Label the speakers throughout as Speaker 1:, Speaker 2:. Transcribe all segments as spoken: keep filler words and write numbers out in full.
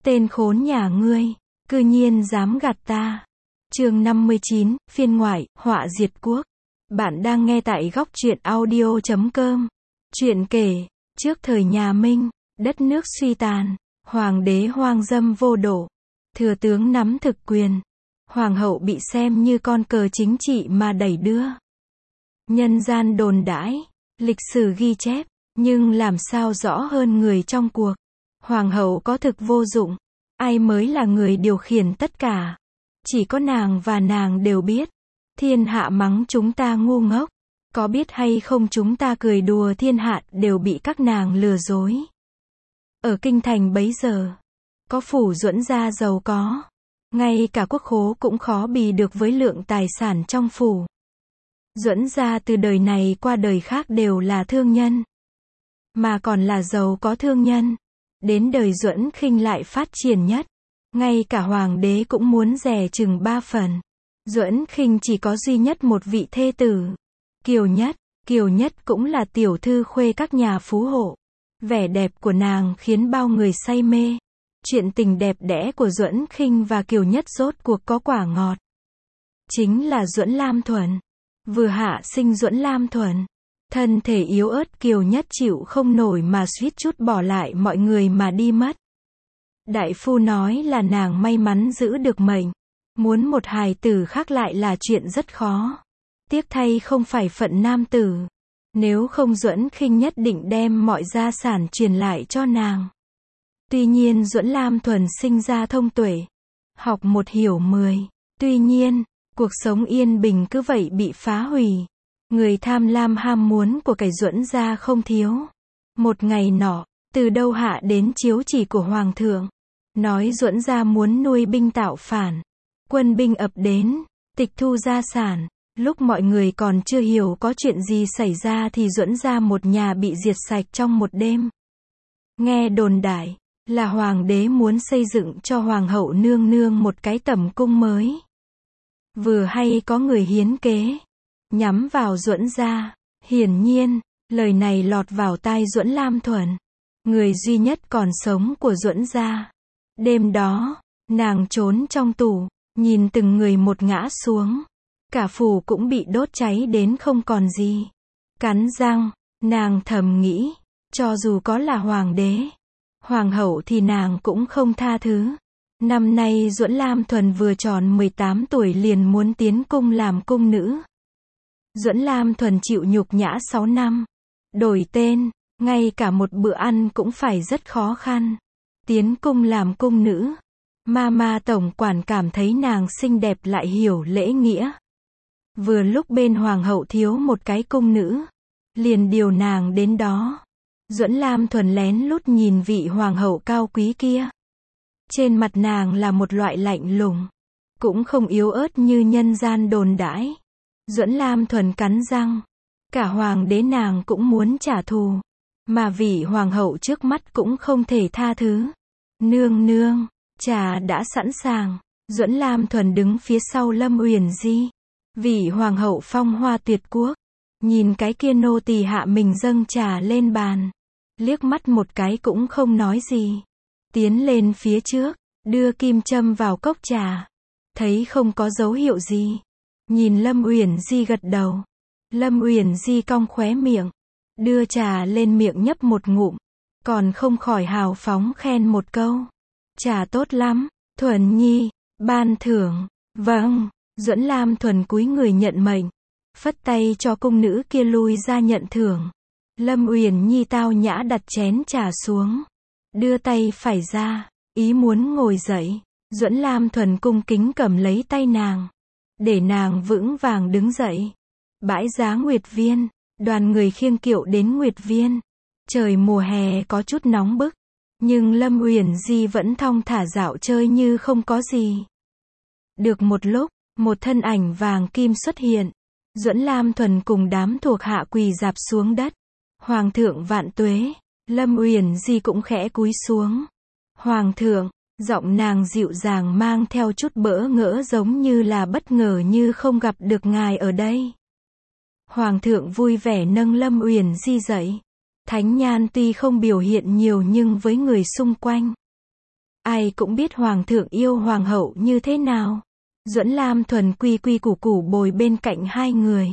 Speaker 1: Tên khốn nhà ngươi, cư nhiên dám gạt ta. Chương năm mươi chín, phiên ngoại, họa diệt quốc. Bạn đang nghe tại góc truyện audio chấm com. Chuyện kể, trước thời nhà Minh, đất nước suy tàn, hoàng đế hoang dâm vô độ, thừa tướng nắm thực quyền, hoàng hậu bị xem như con cờ chính trị mà đẩy đưa. Nhân gian đồn đãi, lịch sử ghi chép, nhưng làm sao rõ hơn người trong cuộc. Hoàng hậu có thực vô dụng, ai mới là người điều khiển tất cả. Chỉ có nàng và nàng đều biết. Thiên hạ mắng chúng ta ngu ngốc, có biết hay không chúng ta cười đùa thiên hạ đều bị các nàng lừa dối. Ở kinh thành bấy giờ, có phủ Duẫn gia giàu có, ngay cả quốc khố cũng khó bì được với lượng tài sản trong phủ. Duẫn gia từ đời này qua đời khác đều là thương nhân, mà còn là giàu có thương nhân. Đến đời Duẫn Khinh lại phát triển nhất, ngay cả hoàng đế cũng muốn rẻ chừng ba phần. Duẫn Khinh chỉ có duy nhất một vị thê tử, Kiều Nhất. Kiều Nhất cũng là tiểu thư khuê các nhà phú hộ. Vẻ đẹp của nàng khiến bao người say mê. Chuyện tình đẹp đẽ của Duẫn Khinh và Kiều Nhất rốt cuộc có quả ngọt. Chính là Duẫn Lam Thuần. Vừa hạ sinh Duẫn Lam Thuần, thân thể yếu ớt Kiều Nhất chịu không nổi mà suýt chút bỏ lại mọi người mà đi mất. Đại phu nói là nàng may mắn giữ được mệnh, muốn một hài tử khác lại là chuyện rất khó. Tiếc thay không phải phận nam tử, nếu không Duẫn Khinh nhất định đem mọi gia sản truyền lại cho nàng. Tuy nhiên Duẫn Lam Thuần sinh ra thông tuệ, học một hiểu mười. Tuy nhiên, cuộc sống yên bình cứ vậy bị phá hủy. Người tham lam ham muốn của cải Duẫn gia không thiếu. Một ngày nọ, từ đâu hạ đến chiếu chỉ của hoàng thượng, nói Duẫn gia muốn nuôi binh tạo phản. Quân binh ập đến, tịch thu gia sản. Lúc mọi người còn chưa hiểu có chuyện gì xảy ra thì Duẫn gia một nhà bị diệt sạch trong một đêm. Nghe đồn đại là hoàng đế muốn xây dựng cho hoàng hậu nương nương một cái tẩm cung mới. Vừa hay có người hiến kế nhắm vào Duẫn gia. Hiển nhiên, lời này lọt vào tai Duẫn Lam Thuần, người duy nhất còn sống của Duẫn gia. Đêm đó, nàng trốn trong tủ, nhìn từng người một ngã xuống. Cả phủ cũng bị đốt cháy đến không còn gì. Cắn răng, nàng thầm nghĩ, cho dù có là hoàng đế, hoàng hậu thì nàng cũng không tha thứ. Năm nay Duẫn Lam Thuần vừa tròn mười tám tuổi liền muốn tiến cung làm cung nữ. Duẫn Lam Thuần chịu nhục nhã sáu năm, đổi tên, ngay cả một bữa ăn cũng phải rất khó khăn. Tiến cung làm cung nữ, Mama tổng quản cảm thấy nàng xinh đẹp lại hiểu lễ nghĩa. Vừa lúc bên hoàng hậu thiếu một cái cung nữ, liền điều nàng đến đó. Duẫn Lam Thuần lén lút nhìn vị hoàng hậu cao quý kia. Trên mặt nàng là một loại lạnh lùng, cũng không yếu ớt như nhân gian đồn đãi. Duẫn Lam Thuần cắn răng, cả hoàng đế nàng cũng muốn trả thù, mà vị hoàng hậu trước mắt cũng không thể tha thứ. Nương nương, trà đã sẵn sàng. Duẫn Lam Thuần đứng phía sau Lâm Uyển Di, vị hoàng hậu phong hoa tuyệt quốc, nhìn cái kia nô tỳ hạ mình dâng trà lên bàn, liếc mắt một cái cũng không nói gì. Tiến lên phía trước, đưa kim châm vào cốc trà, thấy không có dấu hiệu gì, nhìn Lâm Uyển Di gật đầu. Lâm Uyển Di cong khóe miệng, đưa trà lên miệng nhấp một ngụm, còn không khỏi hào phóng khen một câu. Trà tốt lắm, Thuần nhi, ban thưởng. Vâng. Duẫn Lam Thuần cúi người nhận mệnh, phất tay cho cung nữ kia lui ra nhận thưởng. Lâm Uyển Nhi tao nhã đặt chén trà xuống, đưa tay phải ra, ý muốn ngồi dậy. Duẫn Lam Thuần cung kính cầm lấy tay nàng, để nàng vững vàng đứng dậy. Bãi giá Nguyệt Viên, đoàn người khiêng kiệu đến Nguyệt Viên. Trời mùa hè có chút nóng bức, nhưng Lâm Uyển Di vẫn thong thả dạo chơi như không có gì. Được một lúc, một thân ảnh vàng kim xuất hiện. Duẫn Lam Thuần cùng đám thuộc hạ quỳ rạp xuống đất. Hoàng thượng vạn tuế. Lâm Uyển Di cũng khẽ cúi xuống. Hoàng thượng, giọng nàng dịu dàng mang theo chút bỡ ngỡ giống như là bất ngờ như không gặp được ngài ở đây. Hoàng thượng vui vẻ nâng Lâm Uyển Di dậy. Thánh nhan tuy không biểu hiện nhiều nhưng với người xung quanh, Ai cũng biết hoàng thượng yêu hoàng hậu như thế nào. Duẫn Lam Thuần quy quy củ củ bồi bên cạnh hai người.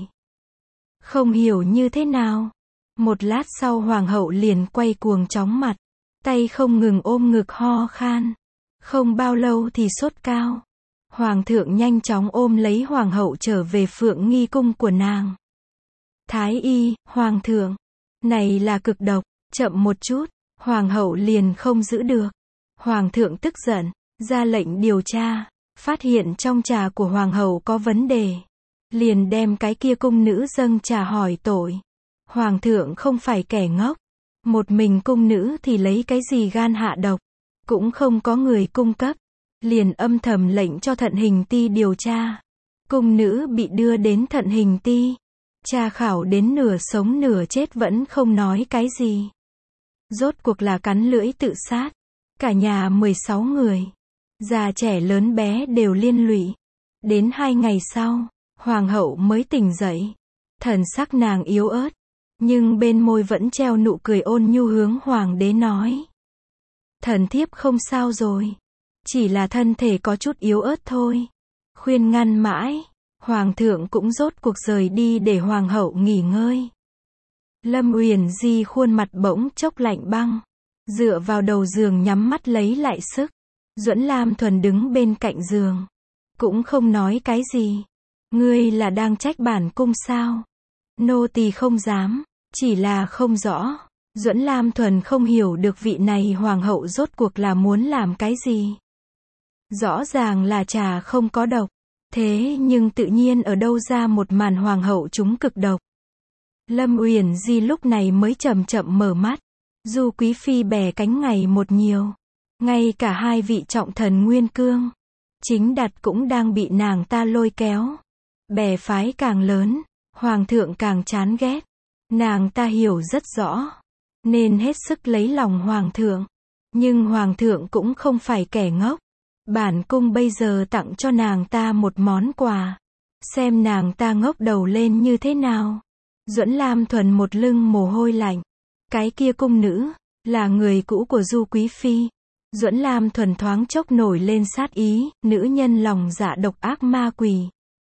Speaker 1: Không hiểu như thế nào. Một lát sau hoàng hậu liền quay cuồng chóng mặt. Tay không ngừng ôm ngực ho khan. Không bao lâu thì sốt cao. Hoàng thượng nhanh chóng ôm lấy hoàng hậu trở về Phượng Nghi cung của nàng. Thái y, hoàng thượng, này là cực độc, chậm một chút, hoàng hậu liền không giữ được. Hoàng thượng tức giận, ra lệnh điều tra, phát hiện trong trà của hoàng hậu có vấn đề. Liền đem cái kia cung nữ dâng trà hỏi tội. Hoàng thượng không phải kẻ ngốc. Một mình cung nữ thì lấy cái gì gan hạ độc. Cũng không có người cung cấp. Liền âm thầm lệnh cho thận hình ti điều tra. Cung nữ bị đưa đến thận hình ti. Tra khảo đến nửa sống nửa chết vẫn không nói cái gì. Rốt cuộc là cắn lưỡi tự sát. Cả nhà mười sáu người. Già trẻ lớn bé đều liên lụy. Đến hai ngày sau, hoàng hậu mới tỉnh dậy. Thần sắc nàng yếu ớt. Nhưng bên môi vẫn treo nụ cười ôn nhu hướng hoàng đế nói. Thần thiếp không sao rồi. Chỉ là thân thể có chút yếu ớt thôi. Khuyên ngăn mãi. Hoàng thượng cũng rốt cuộc rời đi để hoàng hậu nghỉ ngơi. Lâm Uyển Di khuôn mặt bỗng chốc lạnh băng. Dựa vào đầu giường nhắm mắt lấy lại sức. Duẫn Lam Thuần đứng bên cạnh giường. Cũng không nói cái gì. Ngươi là đang trách bản cung sao? Nô tỳ không dám. Chỉ là không rõ. Duẫn Lam Thuần không hiểu được vị này hoàng hậu rốt cuộc là muốn làm cái gì. Rõ ràng là trà không có độc. Thế nhưng tự nhiên ở đâu ra một màn hoàng hậu trúng cực độc. Lâm Uyển Di lúc này mới chậm chậm mở mắt. Du Quý Phi bè cánh ngày một nhiều. Ngay cả hai vị trọng thần Nguyên Cương, Chính Đạt cũng đang bị nàng ta lôi kéo. Bè phái càng lớn, hoàng thượng càng chán ghét. Nàng ta hiểu rất rõ. Nên hết sức lấy lòng hoàng thượng. Nhưng hoàng thượng cũng không phải kẻ ngốc. Bản cung bây giờ tặng cho nàng ta một món quà. Xem nàng ta ngốc đầu lên như thế nào. Duẫn Lam Thuần một lưng mồ hôi lạnh. Cái kia cung nữ, là người cũ của Du Quý Phi. Duẫn Lam Thuần thoáng chốc nổi lên sát ý, nữ nhân lòng dạ độc ác ma quỷ.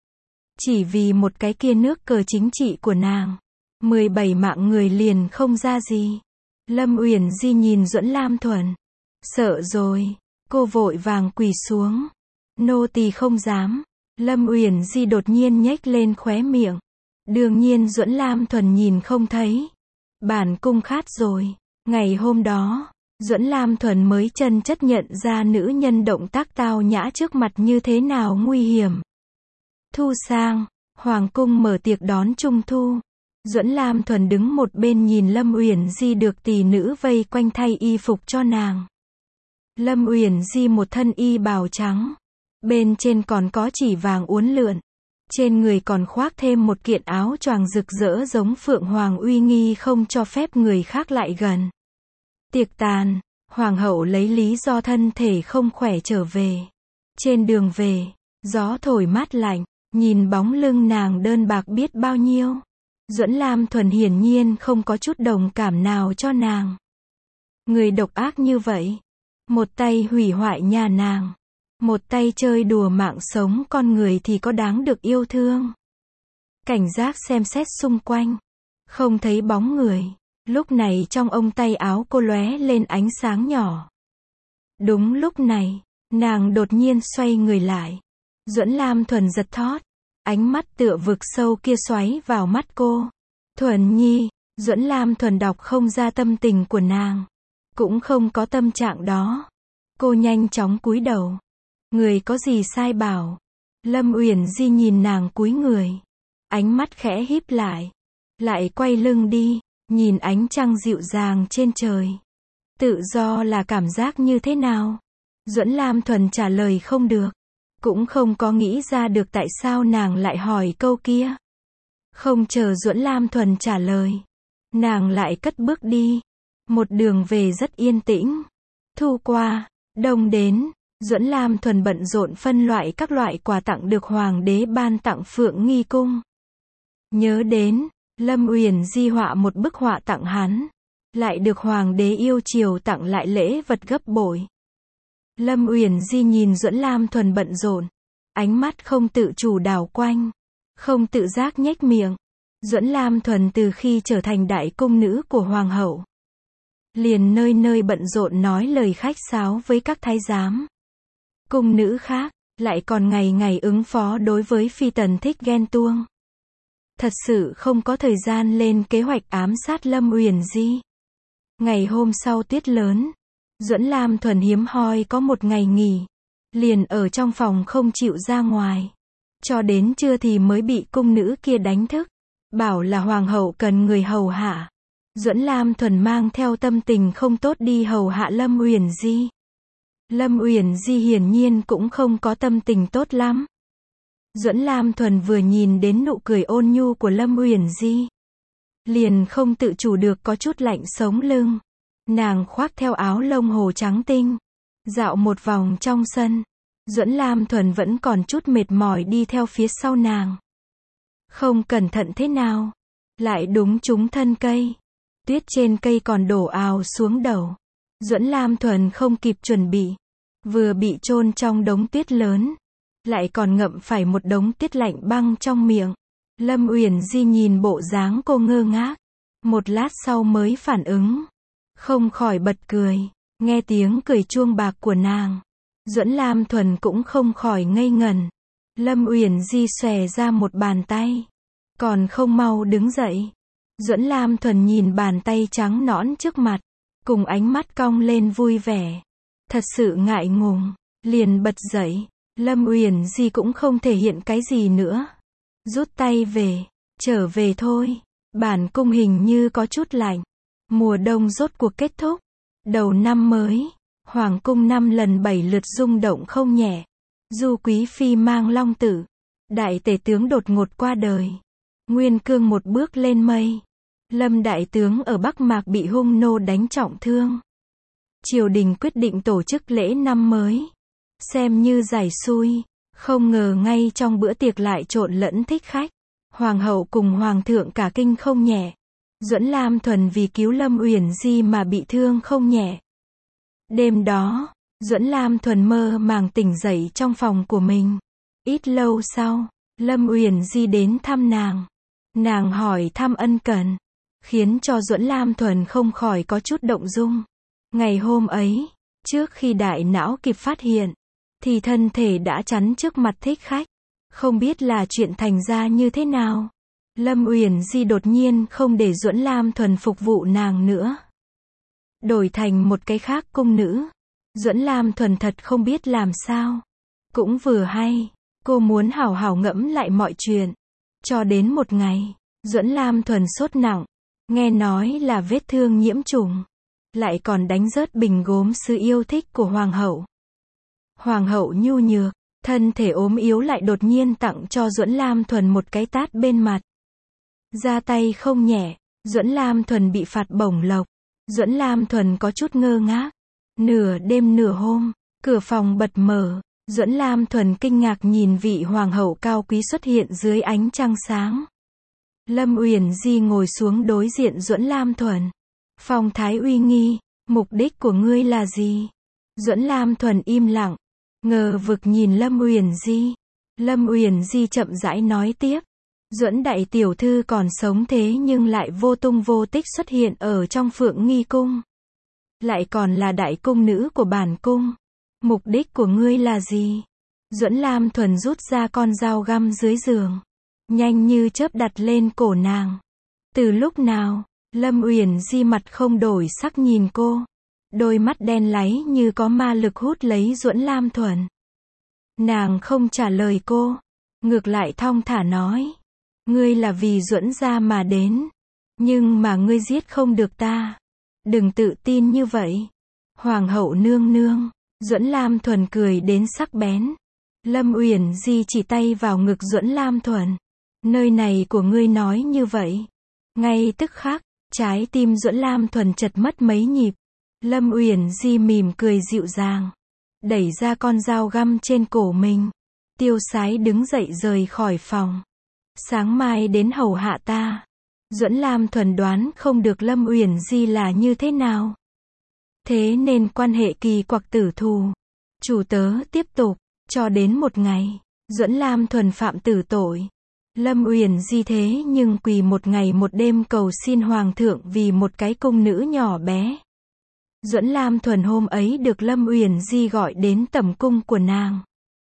Speaker 1: Chỉ vì một cái kia nước cờ chính trị của nàng. mười bảy mạng người liền không ra gì. Lâm Uyển Di nhìn Duẫn Lam Thuần. Sợ rồi. Cô vội vàng quỳ xuống. Nô tỳ không dám. Lâm Uyển Di đột nhiên nhếch lên khóe miệng. Đương nhiên Duẫn Lam Thuần nhìn không thấy. Bản cung khát rồi. Ngày hôm đó, Duẫn Lam Thuần mới chân chất nhận ra nữ nhân động tác tao nhã trước mặt như thế nào nguy hiểm. Thu sang, hoàng cung mở tiệc đón Trung Thu. Duẫn Lam Thuần đứng một bên nhìn Lâm Uyển Di được tỷ nữ vây quanh thay y phục cho nàng. Lâm Uyển Di một thân y bào trắng. Bên trên còn có chỉ vàng uốn lượn. Trên người còn khoác thêm một kiện áo choàng rực rỡ giống phượng hoàng uy nghi không cho phép người khác lại gần. Tiệc tàn, hoàng hậu lấy lý do thân thể không khỏe trở về. Trên đường về, gió thổi mát lạnh, nhìn bóng lưng nàng đơn bạc biết bao nhiêu. Duẫn Lam Thuần hiển nhiên không có chút đồng cảm nào cho nàng. Người độc ác như vậy. Một tay hủy hoại nhà nàng. Một tay chơi đùa mạng sống con người thì có đáng được yêu thương. Cảnh giác xem xét xung quanh. Không thấy bóng người. Lúc này trong ông tay áo cô lóe lên ánh sáng nhỏ. Đúng lúc này, nàng đột nhiên xoay người lại. Duẫn Lam Thuần giật thót. Ánh mắt tựa vực sâu kia xoáy vào mắt cô. Thuần Nhi, Duẫn Lam Thuần đọc không ra tâm tình của nàng. Cũng không có tâm trạng đó. Cô nhanh chóng cúi đầu. Người có gì sai bảo. Lâm Uyển Di nhìn nàng cúi người. Ánh mắt khẽ híp lại. Lại quay lưng đi, nhìn ánh trăng dịu dàng trên trời. Tự do là cảm giác như thế nào? Duẫn Lam Thuần trả lời không được. Cũng không có nghĩ ra được tại sao nàng lại hỏi câu kia. Không chờ Duẫn Lam Thuần trả lời. Nàng lại cất bước đi. Một đường về rất yên tĩnh. Thu qua, đông đến. Duẫn Lam Thuần bận rộn phân loại các loại quà tặng được hoàng đế ban tặng Phượng Nghi cung. Nhớ đến, Lâm Uyển Di họa một bức họa tặng hắn. Lại được hoàng đế yêu chiều tặng lại lễ vật gấp bội. Lâm Uyển Di nhìn Duẫn Lam Thuần bận rộn, ánh mắt không tự chủ đảo quanh, không tự giác nhếch miệng. Duẫn Lam Thuần từ khi trở thành đại cung nữ của hoàng hậu, liền nơi nơi bận rộn nói lời khách sáo với các thái giám, cung nữ khác, lại còn ngày ngày ứng phó đối với phi tần thích ghen tuông. Thật sự không có thời gian lên kế hoạch ám sát Lâm Uyển Di. Ngày hôm sau tuyết lớn, Duẫn Lam Thuần hiếm hoi có một ngày nghỉ, liền ở trong phòng không chịu ra ngoài. Cho đến trưa thì mới bị cung nữ kia đánh thức, bảo là hoàng hậu cần người hầu hạ. Duẫn Lam Thuần mang theo tâm tình không tốt đi hầu hạ Lâm Uyển Di. Lâm Uyển Di hiển nhiên cũng không có tâm tình tốt lắm. Duẫn Lam Thuần vừa nhìn đến nụ cười ôn nhu của Lâm Uyển Di, liền không tự chủ được có chút lạnh sống lưng. Nàng khoác theo áo lông hồ trắng tinh, dạo một vòng trong sân. Duẫn Lam Thuần vẫn còn chút mệt mỏi đi theo phía sau nàng. Không cẩn thận thế nào, lại đúng trúng thân cây. Tuyết trên cây còn đổ ào xuống đầu. Duẫn Lam Thuần không kịp chuẩn bị, vừa bị chôn trong đống tuyết lớn, lại còn ngậm phải một đống tuyết lạnh băng trong miệng. Lâm Uyển Di nhìn bộ dáng cô ngơ ngác, một lát sau mới phản ứng, không khỏi bật cười. Nghe tiếng cười chuông bạc của nàng, Duẫn Lam Thuần cũng không khỏi ngây ngẩn. Lâm Uyển Di xòe ra một bàn tay, còn không mau đứng dậy. Duẫn Lam Thuần nhìn bàn tay trắng nõn trước mặt, cùng ánh mắt cong lên vui vẻ, thật sự ngại ngùng, liền bật dậy. Lâm Uyển Di cũng không thể hiện cái gì nữa, rút tay về, trở về thôi. Bản cung hình như có chút lạnh. Mùa đông rốt cuộc kết thúc, đầu năm mới, hoàng cung năm lần bảy lượt rung động không nhẹ. Du quý phi mang long tử, đại tể tướng đột ngột qua đời, Nguyên Cương một bước lên mây, Lâm đại tướng ở Bắc Mạc bị hung nô đánh trọng thương. Triều đình quyết định tổ chức lễ năm mới, xem như giải xui. Không ngờ ngay trong bữa tiệc lại trộn lẫn thích khách. Hoàng hậu cùng hoàng thượng cả kinh không nhẹ. Duẫn Lam Thuần vì cứu Lâm Uyển Di mà bị thương không nhẹ. Đêm đó, Duẫn Lam Thuần mơ màng tỉnh dậy trong phòng của mình. Ít lâu sau, Lâm Uyển Di đến thăm nàng. Nàng hỏi thăm ân cần, khiến cho Duẫn Lam Thuần không khỏi có chút động dung. Ngày hôm ấy, trước khi đại não kịp phát hiện, thì thân thể đã chắn trước mặt thích khách. Không biết là chuyện thành ra như thế nào. Lâm Uyển Di đột nhiên không để Duẫn Lam Thuần phục vụ nàng nữa, đổi thành một cái khác cung nữ. Duẫn Lam Thuần thật không biết làm sao. Cũng vừa hay, cô muốn hảo hảo ngẫm lại mọi chuyện. Cho đến một ngày, Duẫn Lam Thuần sốt nặng, nghe nói là vết thương nhiễm trùng, lại còn đánh rớt bình gốm sứ yêu thích của hoàng hậu. Hoàng hậu nhu nhược, thân thể ốm yếu lại đột nhiên tặng cho Duẫn Lam Thuần một cái tát bên mặt. Ra tay không nhẹ, Duẫn Lam Thuần bị phạt bổng lộc. Duẫn Lam Thuần có chút ngơ ngác. Nửa đêm nửa hôm, cửa phòng bật mở. Duẫn Lam Thuần kinh ngạc nhìn vị hoàng hậu cao quý xuất hiện dưới ánh trăng sáng. Lâm Uyển Di ngồi xuống đối diện Duẫn Lam Thuần. Phong thái uy nghi, mục đích của ngươi là gì? Duẫn Lam Thuần im lặng, ngờ vực nhìn Lâm Uyển Di. Lâm Uyển Di chậm rãi nói tiếp. Duẫn đại tiểu thư còn sống thế nhưng lại vô tung vô tích xuất hiện ở trong Phượng Nghi cung. Lại còn là đại cung nữ của bản cung. Mục đích của ngươi là gì? Duẫn Lam Thuần rút ra con dao găm dưới giường, nhanh như chớp đặt lên cổ nàng. Từ lúc nào? Lâm Uyển Di mặt không đổi sắc nhìn cô. Đôi mắt đen láy như có ma lực hút lấy Duẫn Lam Thuần. Nàng không trả lời cô, ngược lại thong thả nói. Ngươi là vì Duẫn gia mà đến, nhưng mà ngươi giết không được ta. Đừng tự tin như vậy. Hoàng hậu nương nương. Duẫn Lam Thuần cười đến sắc bén. Lâm Uyển Di chỉ tay vào ngực Duẫn Lam Thuần. Nơi này của ngươi nói như vậy. Ngay tức khắc, trái tim Duẫn Lam Thuần chật mất mấy nhịp. Lâm Uyển Di mỉm cười dịu dàng, đẩy ra con dao găm trên cổ mình. Tiêu sái đứng dậy rời khỏi phòng. Sáng mai đến hầu hạ ta. Duẫn Lam Thuần đoán không được Lâm Uyển Di là như thế nào. Thế nên quan hệ kỳ quặc tử thù. Chủ tớ tiếp tục, cho đến một ngày, Duẫn Lam Thuần phạm tử tội. Lâm Uyển Di thế nhưng quỳ một ngày một đêm cầu xin Hoàng thượng vì một cái cung nữ nhỏ bé. Duẫn Lam Thuần hôm ấy được Lâm Uyển Di gọi đến tẩm cung của nàng.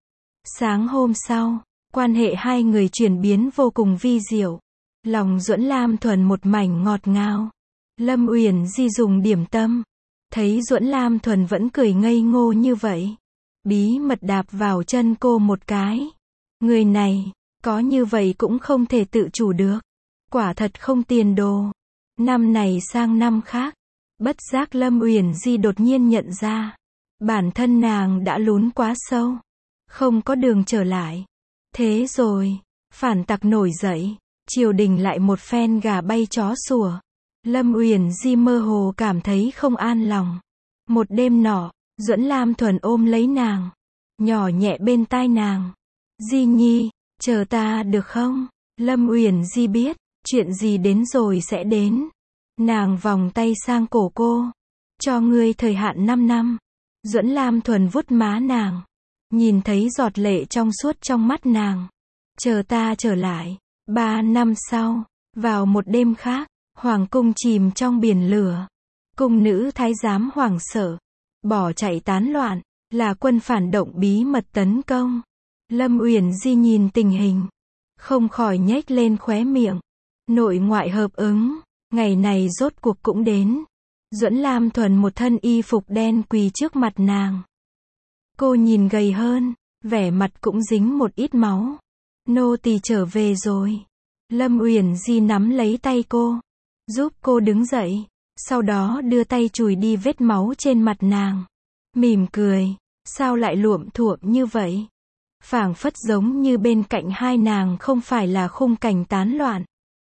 Speaker 1: Sáng hôm sau, quan hệ hai người chuyển biến vô cùng vi diệu. Lòng Duẫn Lam Thuần một mảnh ngọt ngào. Lâm Uyển Di dùng điểm tâm, thấy Duẫn Lam Thuần vẫn cười ngây ngô như vậy, bí mật đạp vào chân cô một cái. Người này, có như vậy cũng không thể tự chủ được. Quả thật không tiền đồ. Năm này sang năm khác, bất giác Lâm Uyển Di đột nhiên nhận ra, bản thân nàng đã lún quá sâu, không có đường trở lại. Thế rồi, phản tặc nổi dậy, triều đình lại một phen gà bay chó sủa. Lâm Uyển Di mơ hồ cảm thấy không an lòng. Một đêm nọ, Duẫn Lam Thuần ôm lấy nàng, nhỏ nhẹ bên tai nàng. Di Nhi, chờ ta được không? Lâm Uyển Di biết, chuyện gì đến rồi sẽ đến. Nàng vòng tay sang cổ cô. Cho ngươi thời hạn năm năm. Duẫn Lam Thuần vuốt má nàng. Nhìn thấy giọt lệ trong suốt trong mắt nàng. Chờ ta trở lại. Ba năm sau, vào một đêm khác, hoàng cung chìm trong biển lửa. Cung nữ thái giám hoảng sợ, bỏ chạy tán loạn, là quân phản động bí mật tấn công. Lâm Uyển Di nhìn tình hình, không khỏi nhếch lên khóe miệng. Nội ngoại hợp ứng, ngày này rốt cuộc cũng đến. Duẫn Lam Thuần một thân y phục đen quỳ trước mặt nàng. Cô nhìn gầy hơn, vẻ mặt cũng dính một ít máu. Nô tỳ trở về rồi. Lâm Uyển Di nắm lấy tay cô, giúp cô đứng dậy, sau đó đưa tay chùi đi vết máu trên mặt nàng. Mỉm cười, sao lại luộm thuộm như vậy? Phảng phất giống như bên cạnh hai nàng không phải là khung cảnh tán loạn,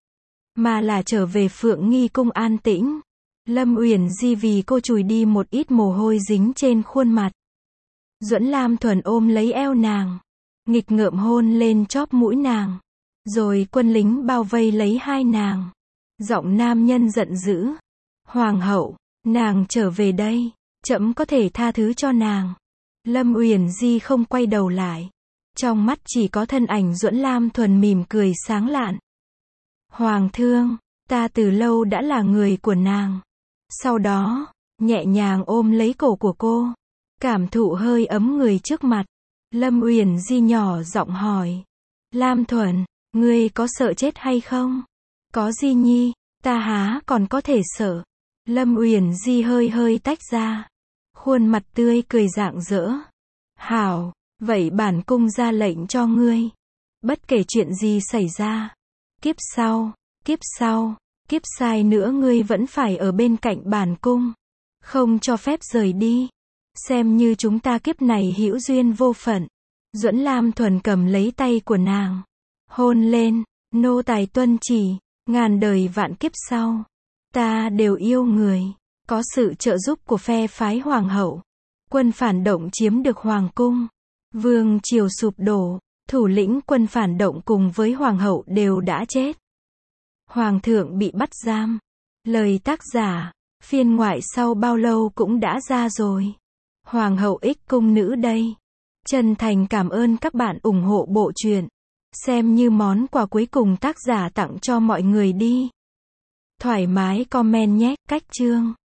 Speaker 1: mà là trở về Phượng Nghi cung an tĩnh. Lâm Uyển Di vì cô chùi đi một ít mồ hôi dính trên khuôn mặt. Duẫn Lam Thuần ôm lấy eo nàng, nghịch ngợm hôn lên chóp mũi nàng. Rồi quân lính bao vây lấy hai nàng. Giọng nam nhân giận dữ. Hoàng hậu, nàng trở về đây, trẫm có thể tha thứ cho nàng. Lâm Uyển Di không quay đầu lại. Trong mắt chỉ có thân ảnh Duẫn Lam Thuần mỉm cười sáng lạn. Hoàng thương, ta từ lâu đã là người của nàng. Sau đó, nhẹ nhàng ôm lấy cổ của cô, cảm thụ hơi ấm người trước mặt. Lâm Uyển Di nhỏ giọng hỏi. Lam Thuần, ngươi có sợ chết hay không? Có Di Nhi, ta há còn có thể sợ. Lâm Uyển Di hơi hơi tách ra, khuôn mặt tươi cười rạng rỡ. Hảo, vậy bản cung ra lệnh cho ngươi. Bất kể chuyện gì xảy ra, kiếp sau, kiếp sau, kiếp sai nữa ngươi vẫn phải ở bên cạnh bản cung, không cho phép rời đi. Xem như chúng ta kiếp này hữu duyên vô phận. Duẫn Lam Thuần cầm lấy tay của nàng, hôn lên. Nô tài tuân chỉ, ngàn đời vạn kiếp sau, ta đều yêu người. Có sự trợ giúp của phe phái hoàng hậu, quân phản động chiếm được hoàng cung, vương triều sụp đổ, thủ lĩnh quân phản động cùng với hoàng hậu đều đã chết. Hoàng thượng bị bắt giam. Lời tác giả, phiên ngoại sau bao lâu cũng đã ra rồi. Hoàng hậu ích cung nữ đây. Chân thành cảm ơn các bạn ủng hộ bộ truyện. Xem như món quà cuối cùng tác giả tặng cho mọi người đi. Thoải mái comment nhé. Cách chương